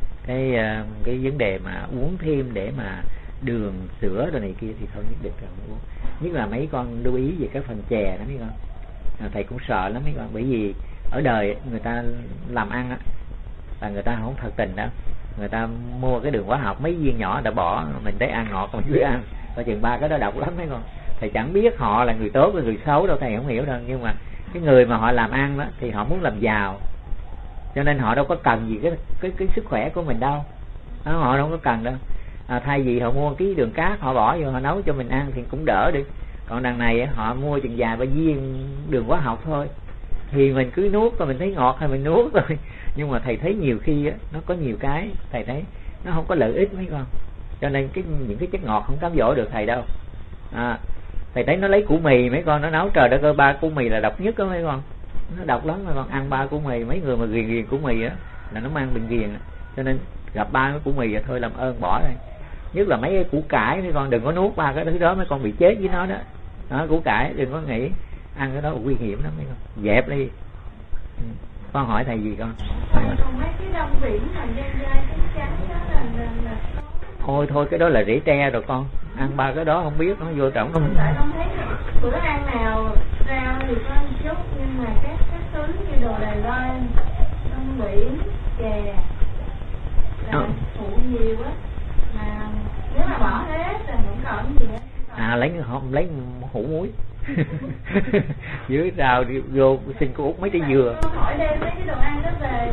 cái vấn đề mà uống thêm để mà đường sữa rồi này kia thì thôi nhất định là uống, nhất là mấy con lưu ý về cái phần chè đó mấy con thầy cũng sợ lắm mấy con bởi vì ở đời người ta làm ăn á là người ta không thật tình đâu người ta mua cái đường hóa học mấy viên nhỏ đã bỏ mình thấy ăn ngọt còn chưa ăn coi chừng 3 cái đó độc lắm mấy con thầy chẳng biết họ là người tốt hay người xấu đâu thầy không hiểu đâu nhưng mà cái người mà họ làm ăn đó thì họ muốn làm giàu cho nên họ đâu có cần gì cái sức khỏe của mình đâu đó, họ đâu có cần đâu thay vì họ mua cái đường cát họ bỏ vô họ nấu cho mình ăn thì cũng đỡ đi còn đằng này họ mua chừng vài ba viên đường hóa học thôi thì mình cứ nuốt rồi mình thấy ngọt hay mình nuốt rồi nhưng mà thầy thấy nhiều khi á, nó có nhiều cái thầy thấy nó không có lợi ích mấy con cho nên những cái chất ngọt không cám dỗ được thầy đâu thầy thấy nó lấy củ mì mấy con nó nấu trời đất ơi 3 củ mì là độc nhất đó mấy con nó độc lắm mấy con ăn 3 củ mì mấy người mà ghiền củ mì á là nó mang bệnh ghiền cho nên gặp 3 cái củ mì thôi làm ơn bỏ đây nhất là mấy cái củ cải mấy con đừng có nuốt 3 cái thứ đó mấy con bị chết với nó đó củ cải đừng có nghĩ ăn cái đó nguy hiểm lắm mấy con dẹp đi. Con hỏi thầy gì con? Còn mấy cái rong biển mà dai trắng đó là thôi cái đó là rễ tre rồi con ăn 3 cái đó không biết nó vô trọng không. Tại con thấy bữa ăn nào rau thì có một chút nhưng mà các thứ như đồ Đài Loan rong biển chè là phụ nhiều á mà nếu mà bỏ hết thì không còn gì hết. Lấy hũ muối dưới rau đi vô xin cô út mấy trái dừa. Hỏi đem mấy cái đồ ăn đó về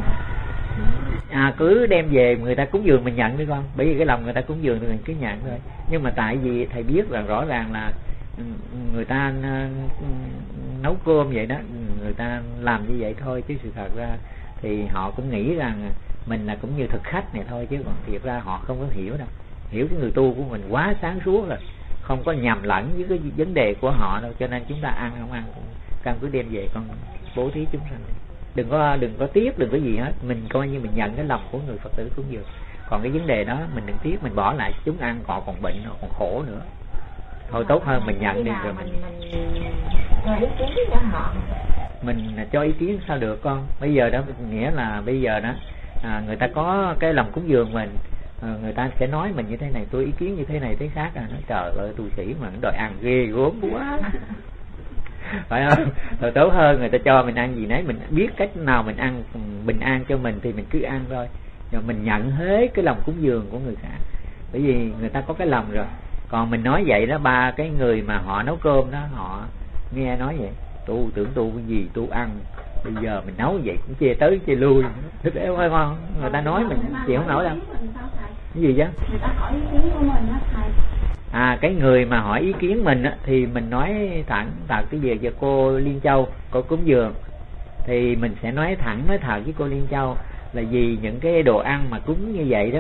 cứ đem về người ta cúng dường mình nhận đi con bởi vì cái lòng người ta cúng dường thì mình cứ nhận thôi nhưng mà tại vì thầy biết là rõ ràng là người ta nấu cơm vậy đó người ta làm như vậy thôi chứ sự thật ra thì họ cũng nghĩ rằng mình là cũng như thực khách này thôi chứ còn thiệt ra họ không có hiểu đâu hiểu cái người tu của mình quá sáng suốt rồi không có nhầm lẫn với cái vấn đề của họ đâu cho nên chúng ta ăn không ăn cũng cần cứ đem về con bố thí chúng sanh đừng có tiếc đừng có gì hết mình coi như mình nhận cái lòng của người Phật tử cúng dường còn cái vấn đề đó mình đừng tiếc mình bỏ lại chúng ăn họ còn bệnh họ còn khổ nữa thôi tốt hơn mình nhận đi rồi mình cho ý kiến cho họ mình cho ý kiến sao được con bây giờ đó nghĩa là bây giờ đó người ta có cái lòng cúng dường mình người ta sẽ nói mình như thế này tôi ý kiến như thế này thế khác nói trời ơi tu sĩ mà đòi ăn ghê gớm quá phải không rồi tốt hơn người ta cho mình ăn gì nấy mình biết cách nào mình ăn bình an cho mình thì mình cứ ăn thôi rồi mình nhận hết cái lòng cúng dường của người khác bởi vì người ta có cái lòng rồi còn mình nói vậy đó 3 cái người mà họ nấu cơm đó họ nghe nói vậy tu tưởng tu cái gì tu ăn bây giờ mình nấu vậy cũng chê tới chê lui thích eo hay không người ta nói mình chịu không nổi đâu cái gì chứ người ta hỏi ý kiến của mình đó thầy cái người mà hỏi ý kiến mình á, thì mình nói thẳng thật cái gì cho cô Liên Châu cô cúng dường thì mình sẽ nói thẳng nói thật với cô Liên Châu là vì những cái đồ ăn mà cúng như vậy đó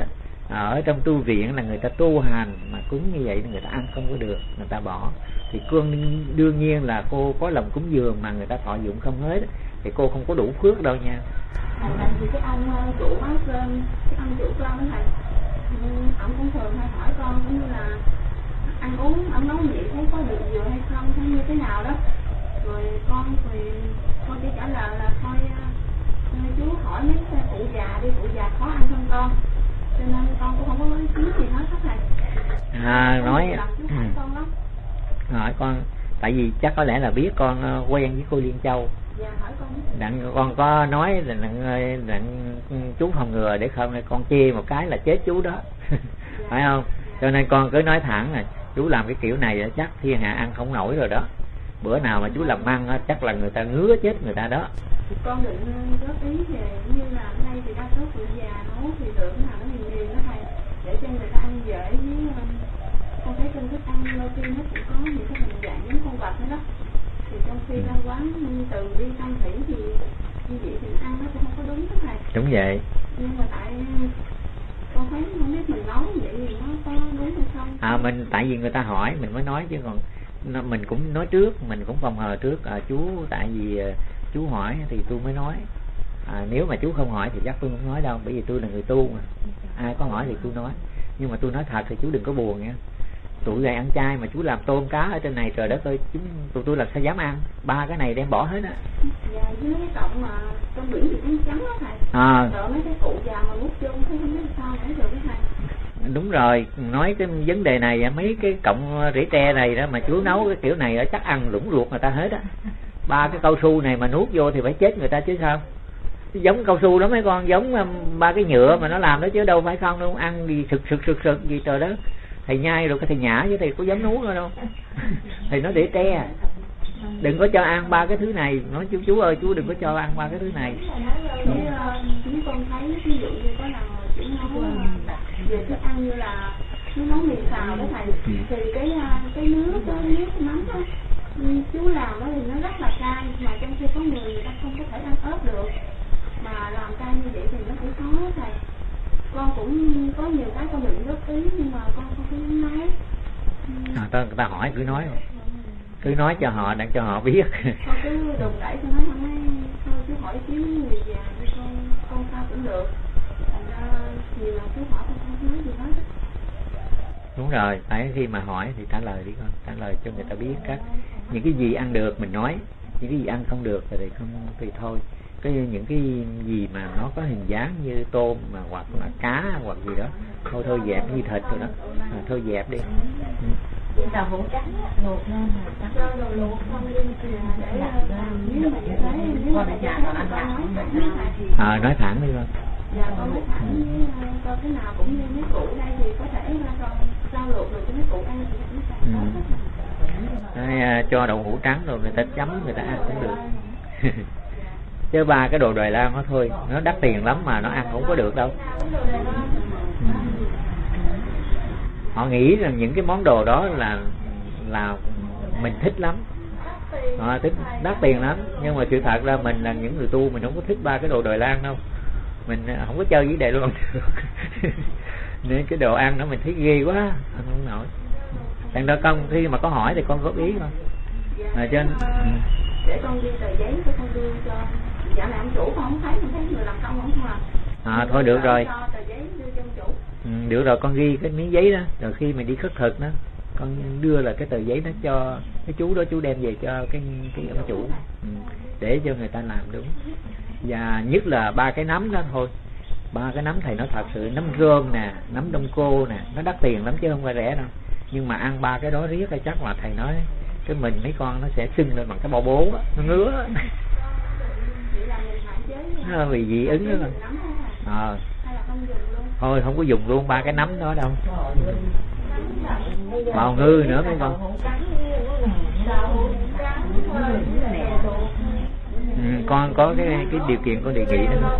Ở trong tu viện là người ta tu hành mà cúng như vậy người ta ăn không có được, người ta bỏ. Thì con đương nhiên là cô có lòng cúng dường mà người ta thọ dụng không hết thì cô không có đủ phước đâu nha. Tại vì cái ông chủ cái ông chủ con thầy, ông cũng thường hay hỏi con cũng như là ăn uống, ông nấu vậy thấy có được vừa hay không, hay như thế nào đó. Rồi con chỉ trả lời là thôi chú hỏi mấy cụ già đi, cụ già khó ăn hơn con, cho nên con cũng không có ý kiến gì hết thầy. Nói hỏi con, tại vì chắc có lẽ là biết con quen với cô Liên Châu. Dạ, hỏi con. Đặng con có nói là chú phòng ngừa để không con chê một cái là chết chú đó. Phải không? Cho nên con cứ nói thẳng là chú làm cái kiểu này chắc thiên hạ ăn không nổi rồi đó. Bữa nào mà chú làm ăn chắc là người ta ngứa chết người ta đó. Con định góp ý về như là ở đây thì đa số cụ già nấu thì lượng nào nó nhiều đó thầy, để cho người ta ăn dễ, với con thấy trong thức ăn đôi khi nó cũng có những cái hình dạng giống con vật nữa đó. Thì trong khi ra quán từ đi thăm thủy thì như vậy thì ăn nó cũng không có đúng đó thầy. Đúng vậy. Nhưng mà tại con thấy không biết mình nấu vậy thì nó có đúng hay không. Mình tại vì người ta hỏi mình mới nói, chứ còn mình cũng nói trước, mình cũng phòng hờ trước. Chú tại vì chú hỏi thì tôi mới nói. Nếu mà chú không hỏi thì chắc tôi không nói đâu, bởi vì tôi là người tu mà. Ai có hỏi thì tôi nói. Nhưng mà tôi nói thật thì chú đừng có buồn nha. Tụi này ăn chay mà chú làm tôm cá ở trên này, trời đất ơi, tụi tôi làm sao dám ăn. 3 cái này đem bỏ hết á. Dạ, với mấy cái cọng mà trong biển thì trắng trắng đó thầy. Sợ mấy cái cụ già mà mút vô thấy không biết sao nãy giờ cái thầy. Đúng rồi, nói cái vấn đề này, mấy cái cọng rễ tre này đó mà chú nấu cái kiểu này chắc ăn lũng ruột người ta hết á. 3 cái cao su này mà nuốt vô thì phải chết người ta chứ sao. Giống cao su đó mấy con, giống 3 cái nhựa mà nó làm đó chứ đâu phải không đâu. Ăn gì sực gì trời đó. Thầy nhai rồi cái thầy nhả chứ thầy có dám nuốt nữa đâu. Thầy nói để tre, đừng có cho ăn 3 cái thứ này. Nói chú ơi, chú đừng có cho ăn 3 cái thứ này. Chúng con thấy ví dụ như có lần chú nấu về thức ăn như là chú nấu mì xào đó thầy, thì cái nước mắm đó chú làm đó thì nó rất là cay, mà trong khi có người ta không có thể ăn ớt được, mà làm cay như vậy thì nó cũng khó thầy. Con cũng có nhiều cái con định góp ý nhưng mà con không có dám nói. Ta hỏi cứ nói, cứ nói cho họ, để cho họ biết. Con cứ đùng đẩy cho nói hôm nay thôi chú hỏi ý kiến người già đi, con sao cũng được. Thành ra nhiều lần chú hỏi con không nói gì hết. Đúng rồi, tại khi mà hỏi thì trả lời đi con, trả lời cho người ta biết các những cái gì ăn được mình nói, những cái gì ăn không được thì không thì thôi. Những cái gì mà nó có hình dáng như tôm mà hoặc là cá hoặc gì đó thôi dẹp, như thịt rồi đó thôi dẹp đi. Đậu hũ trắng luộc lên luộc không đi để nói thẳng đi con. Dạ, con nói thẳng với con cái nào cũng như mấy cụ đây thì có thể là con rau luộc được cho mấy cụ ăn thì cũng sẽ cho đậu hũ trắng rồi người ta chấm người ta ăn cũng được. Chứ 3 cái đồ Đài Loan đó thôi, nó đắt tiền lắm mà nó ăn không có được đâu. Họ nghĩ rằng những cái món đồ đó là mình thích lắm, thích đắt tiền lắm, nhưng mà sự thật ra mình là những người tu mình không có thích 3 cái đồ Đài Loan đâu, mình không có chơi với Đài Loan được. Nên cái đồ ăn đó mình thấy ghê quá, ăn không nổi. Thành ra con khi mà có hỏi thì con góp ý thôi. Trên để con ghi tờ giấy cho con đưa cho dạ này ông chủ, con không thấy người làm công không làm. Thôi được rồi. Cho tờ giấy đưa cho ông chủ. Được rồi, con ghi cái miếng giấy đó, rồi khi mình đi khất thực đó con đưa là cái tờ giấy đó cho cái chú đó, chú đem về cho cái ông chủ, để cho người ta làm đúng. Và nhất là 3 cái nấm đó thôi. 3 cái nấm thầy nói thật sự, nấm rơm nè, nấm đông cô nè, nó đắt tiền lắm chứ không phải rẻ đâu. Nhưng mà ăn 3 cái đó riết hay chắc là thầy nói cái mình mấy con nó sẽ sưng lên bằng cái bao bố đó, nó ngứa. Nó bị dị ứng đó. Thôi không có dùng luôn 3 cái nấm đó đâu. Bào ngư nữa mấy con. Con có cái điều kiện con đề nghị đó.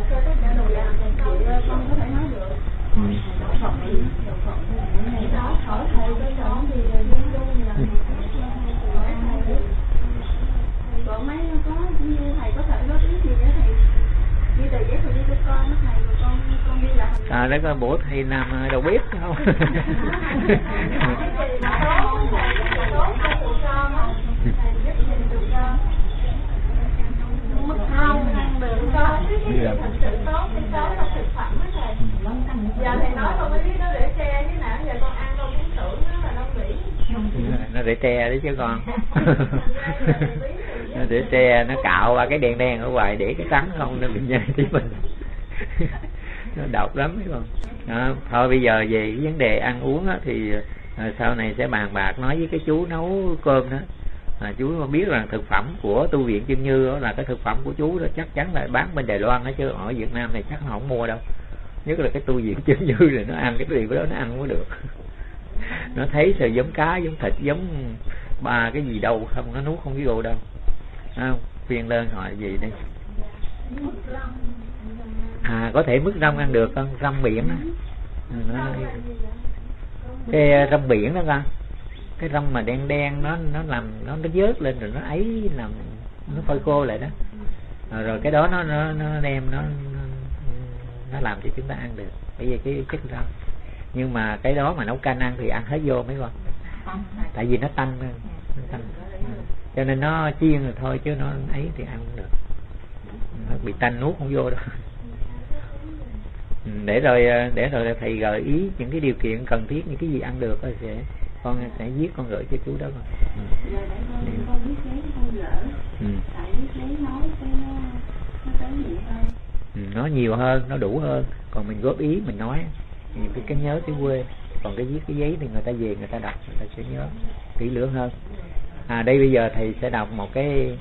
Còn mấy có như thầy có thể góp ý gì nữa thầy ghi tờ giấy rồi đi cho con thầy, rồi con đi làm. đó có bổ thầy làm đầu bếp không? Mực rong ăn được không? Thật sự tốt, cái tốt là thực phẩm đó thầy. Giờ thầy nói con mới biết nó để tre thế nào, giờ con ăn con cũng tưởng nó là đông bỉ. Nó để tre đấy chứ con. Nó để tre, nó cạo qua cái đen đen ở ngoài để cái trắng không nó bị nhai tí mình. Nó độc lắm thấy không? Đó, thôi bây giờ về cái vấn đề ăn uống á, thì sau này sẽ bàn bạc nói với cái chú nấu cơm đó. Chú biết rằng thực phẩm của tu viện Chân Như đó là cái thực phẩm của chú đó chắc chắn là bán bên Đài Loan đó, chứ ở Việt Nam này chắc nó không mua đâu. Nhất là cái tu viện Chân Như rồi nó ăn cái gì đó nó ăn không có được. Nó thấy rồi giống cá, giống thịt, giống ba cái gì đâu không, nó nuốt không vô đâu. Khuyên lên hỏi gì đây? Có thể mứt rong ăn được con, rong biển đó. Cái rong biển đó con, cái rong mà đen đen nó làm nó vớt lên rồi nó ấy làm nó phơi khô lại đó. Rồi cái đó nó đem nó làm cho chúng ta ăn được, bởi vì cái chất rong. Nhưng mà cái đó mà nấu canh ăn thì ăn hết vô mấy con, tại vì nó tanh, cho nên nó chiên rồi thôi, chứ nó ấy thì ăn không được, nó bị tanh nuốt không vô đâu. Để rồi thầy gợi ý những cái điều kiện cần thiết, những cái gì ăn được rồi con sẽ viết con gửi cho chú đó con. Con viết giấy con gửi. Tại viết giấy nói cái nó tới nhiều hơn. Nó nhiều hơn, nó đủ hơn. Còn mình góp ý mình nói thì cái nhớ cái quê. Còn cái viết cái giấy thì người ta về người ta đọc, người ta sẽ nhớ kỹ lưỡng hơn. Đây bây giờ thầy sẽ đọc một cái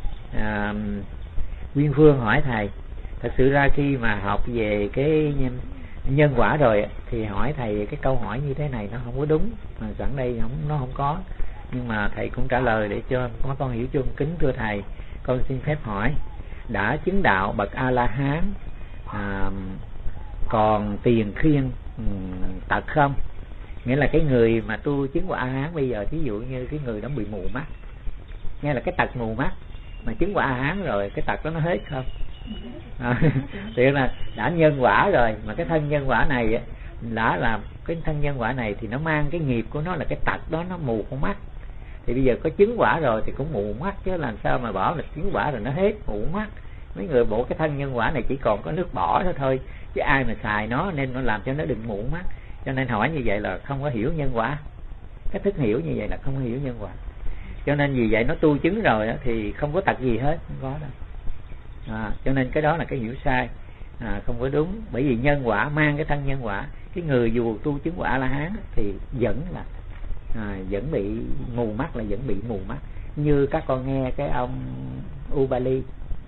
Nguyên Phương hỏi thầy. Thật sự ra khi mà học về cái nhân quả rồi thì hỏi thầy cái câu hỏi như thế này nó không có đúng, mà sẵn đây nó không có, nhưng mà thầy cũng trả lời để cho có con hiểu chung. Kính thưa thầy, con xin phép hỏi, đã chứng đạo bậc A La Hán còn tiền khiên tật không? Nghĩa là cái người mà tu chứng quả A La Hán bây giờ, thí dụ như cái người đó bị mù mắt, nghe là cái tật mù mắt, mà chứng quả A La Hán rồi cái tật đó nó hết không? Thì là đã nhân quả rồi, mà cái thân nhân quả này đã là cái thân nhân quả này thì nó mang cái nghiệp của nó là cái tật đó, nó mù con mắt. Thì bây giờ có chứng quả rồi thì cũng mù mắt, chứ làm sao mà bảo là chứng quả rồi nó hết mù mắt. Mấy người bộ cái thân nhân quả này chỉ còn có nước bỏ đó thôi, chứ ai mà xài nó nên nó làm cho nó đừng mù mắt. Cho nên hỏi như vậy là không có hiểu nhân quả. Cái thức hiểu như vậy là không có hiểu nhân quả. Cho nên vì vậy nó tu chứng rồi thì không có tật gì hết, không có đâu. Cho nên cái đó là cái hiểu sai, không có đúng. Bởi vì nhân quả mang cái thân nhân quả, cái người dù tu chứng quả A La Hán thì vẫn là vẫn bị mù mắt, là vẫn bị mù mắt. Như các con nghe cái ông Ubali,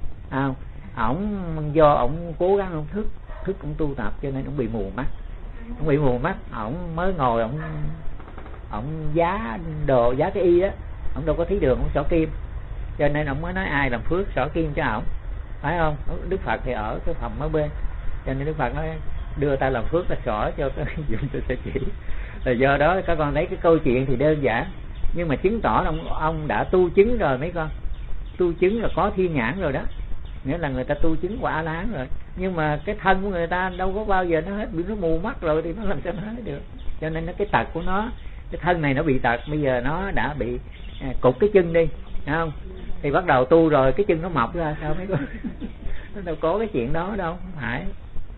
ổng do ổng cố gắng ông thức cũng tu tập, cho nên ổng bị mù mắt. Ổng bị mù mắt, ổng mới ngồi ổng giá đồ, giá cái y đó, ổng đâu có thấy đường, ổng xỏ kim, cho nên ổng mới nói ai làm phước xỏ kim cho ổng, phải không? Đức Phật thì ở cái phòng ở bên, cho nên Đức Phật nói đưa ta làm phước ta xỏ cho cái dùng tôi sẽ chỉ. Là do đó các con thấy cái câu chuyện thì đơn giản, nhưng mà chứng tỏ là ông đã tu chứng rồi mấy con. Tu chứng là có thiên nhãn rồi đó, nghĩa là người ta tu chứng quả A La Hán rồi, nhưng mà cái thân của người ta đâu có bao giờ nó hết, bị nó mù mắt rồi thì nó làm sao nó hết được. Cho nên cái tật của nó, cái thân này nó bị tật, bây giờ nó đã bị cụt cái chân đi, thấy không? Thì bắt đầu tu rồi cái chân nó mọc ra sao mấy con? Nó đâu có cái chuyện đó đâu, không phải.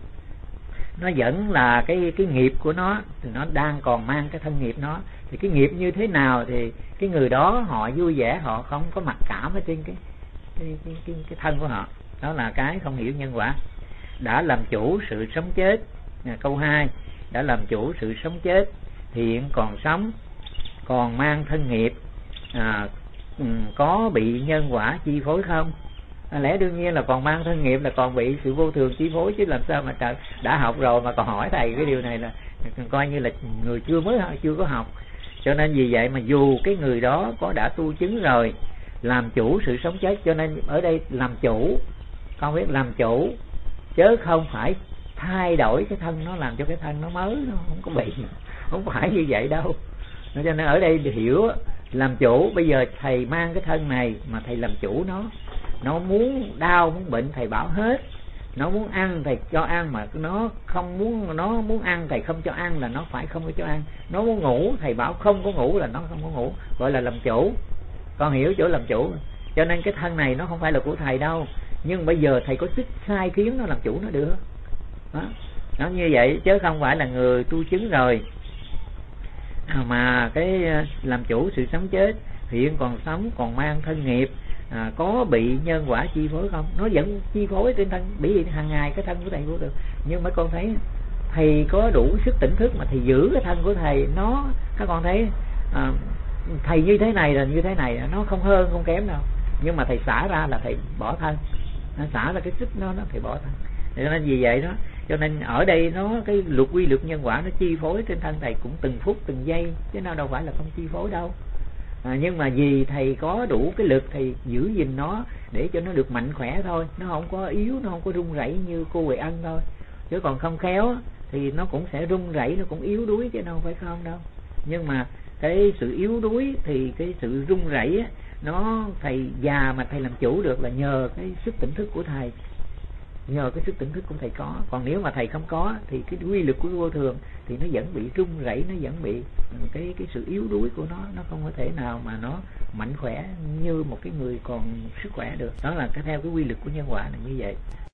Nó vẫn là cái nghiệp của nó, thì nó đang còn mang cái thân nghiệp nó. Thì cái nghiệp như thế nào thì cái người đó họ vui vẻ, họ không có mặc cảm ở trên cái thân của họ. Đó là cái không hiểu nhân quả. Đã làm chủ sự sống chết. Câu 2, đã làm chủ sự sống chết, hiện còn sống, còn mang thân nghiệp, có bị nhân quả chi phối không? Lẽ đương nhiên là còn mang thân nghiệp, là còn bị sự vô thường chi phối, chứ làm sao mà trời đã học rồi mà còn hỏi thầy cái điều này, là coi như là người chưa có học. Cho nên vì vậy mà dù cái người đó có đã tu chứng rồi, làm chủ sự sống chết, cho nên ở đây làm chủ, con biết làm chủ chứ không phải thay đổi cái thân nó, làm cho cái thân nó mới, nó không có bị, không phải như vậy đâu. Cho nên ở đây hiểu làm chủ. Bây giờ thầy mang cái thân này mà thầy làm chủ nó muốn đau muốn bệnh thầy bảo hết, Nó muốn ăn thầy cho ăn, mà nó không muốn, nó muốn ăn thầy không cho ăn là nó phải không có cho ăn. Nó muốn ngủ thầy bảo không có ngủ là nó không có ngủ, gọi là làm chủ. Con hiểu chỗ làm chủ. Cho nên cái thân này nó không phải là của thầy đâu, nhưng bây giờ thầy có sức sai khiến nó làm chủ nó được đó. Nó như vậy chứ không phải là người tu chứng rồi mà cái làm chủ sự sống chết, hiện còn sống còn mang thân nghiệp, có bị nhân quả chi phối không? Nó vẫn chi phối trên thân, bởi vì hàng ngày cái thân của thầy vô được. Nhưng mấy con thấy thầy có đủ sức tỉnh thức mà thầy giữ cái thân của thầy, nó các con thấy thầy như thế này là như thế này, nó không hơn không kém đâu. Nhưng mà thầy xả ra là thầy bỏ thân, nó xả ra cái sức nó thầy bỏ thân. Cho nên vì vậy đó, cho nên ở đây nó cái luật quy luật nhân quả nó chi phối trên thân thầy cũng từng phút từng giây, chứ nào đâu phải là không chi phối đâu. Nhưng mà vì thầy có đủ cái lực thầy giữ gìn nó để cho nó được mạnh khỏe thôi, nó không có yếu, nó không có run rẩy như cô Huệ Ân thôi. Chứ còn không khéo thì nó cũng sẽ run rẩy, nó cũng yếu đuối chứ đâu phải không đâu. Nhưng mà cái sự yếu đuối thì cái sự run rẩy nó thầy già mà thầy làm chủ được là nhờ cái sức tỉnh thức của thầy, nhờ cái sức tỉnh thức của thầy có. Còn nếu mà thầy không có thì cái quy luật của vô thường thì nó vẫn bị run rẩy, nó vẫn bị cái sự yếu đuối của nó không có thể nào mà nó mạnh khỏe như một cái người còn sức khỏe được. Đó là theo cái quy luật của nhân quả là như vậy.